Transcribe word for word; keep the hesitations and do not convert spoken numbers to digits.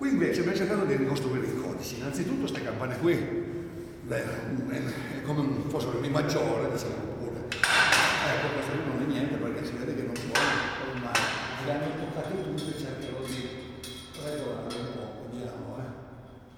Qui invece abbiamo cercato di ricostruire i codici. Innanzitutto queste campane qui, beh, è come fossero le Mi maggiore, diciamo pure. Ecco, questo qui non è niente perché si vede che non suona ormai. Le hanno toccate tutte e cercherò di regolare un po', vediamo, eh.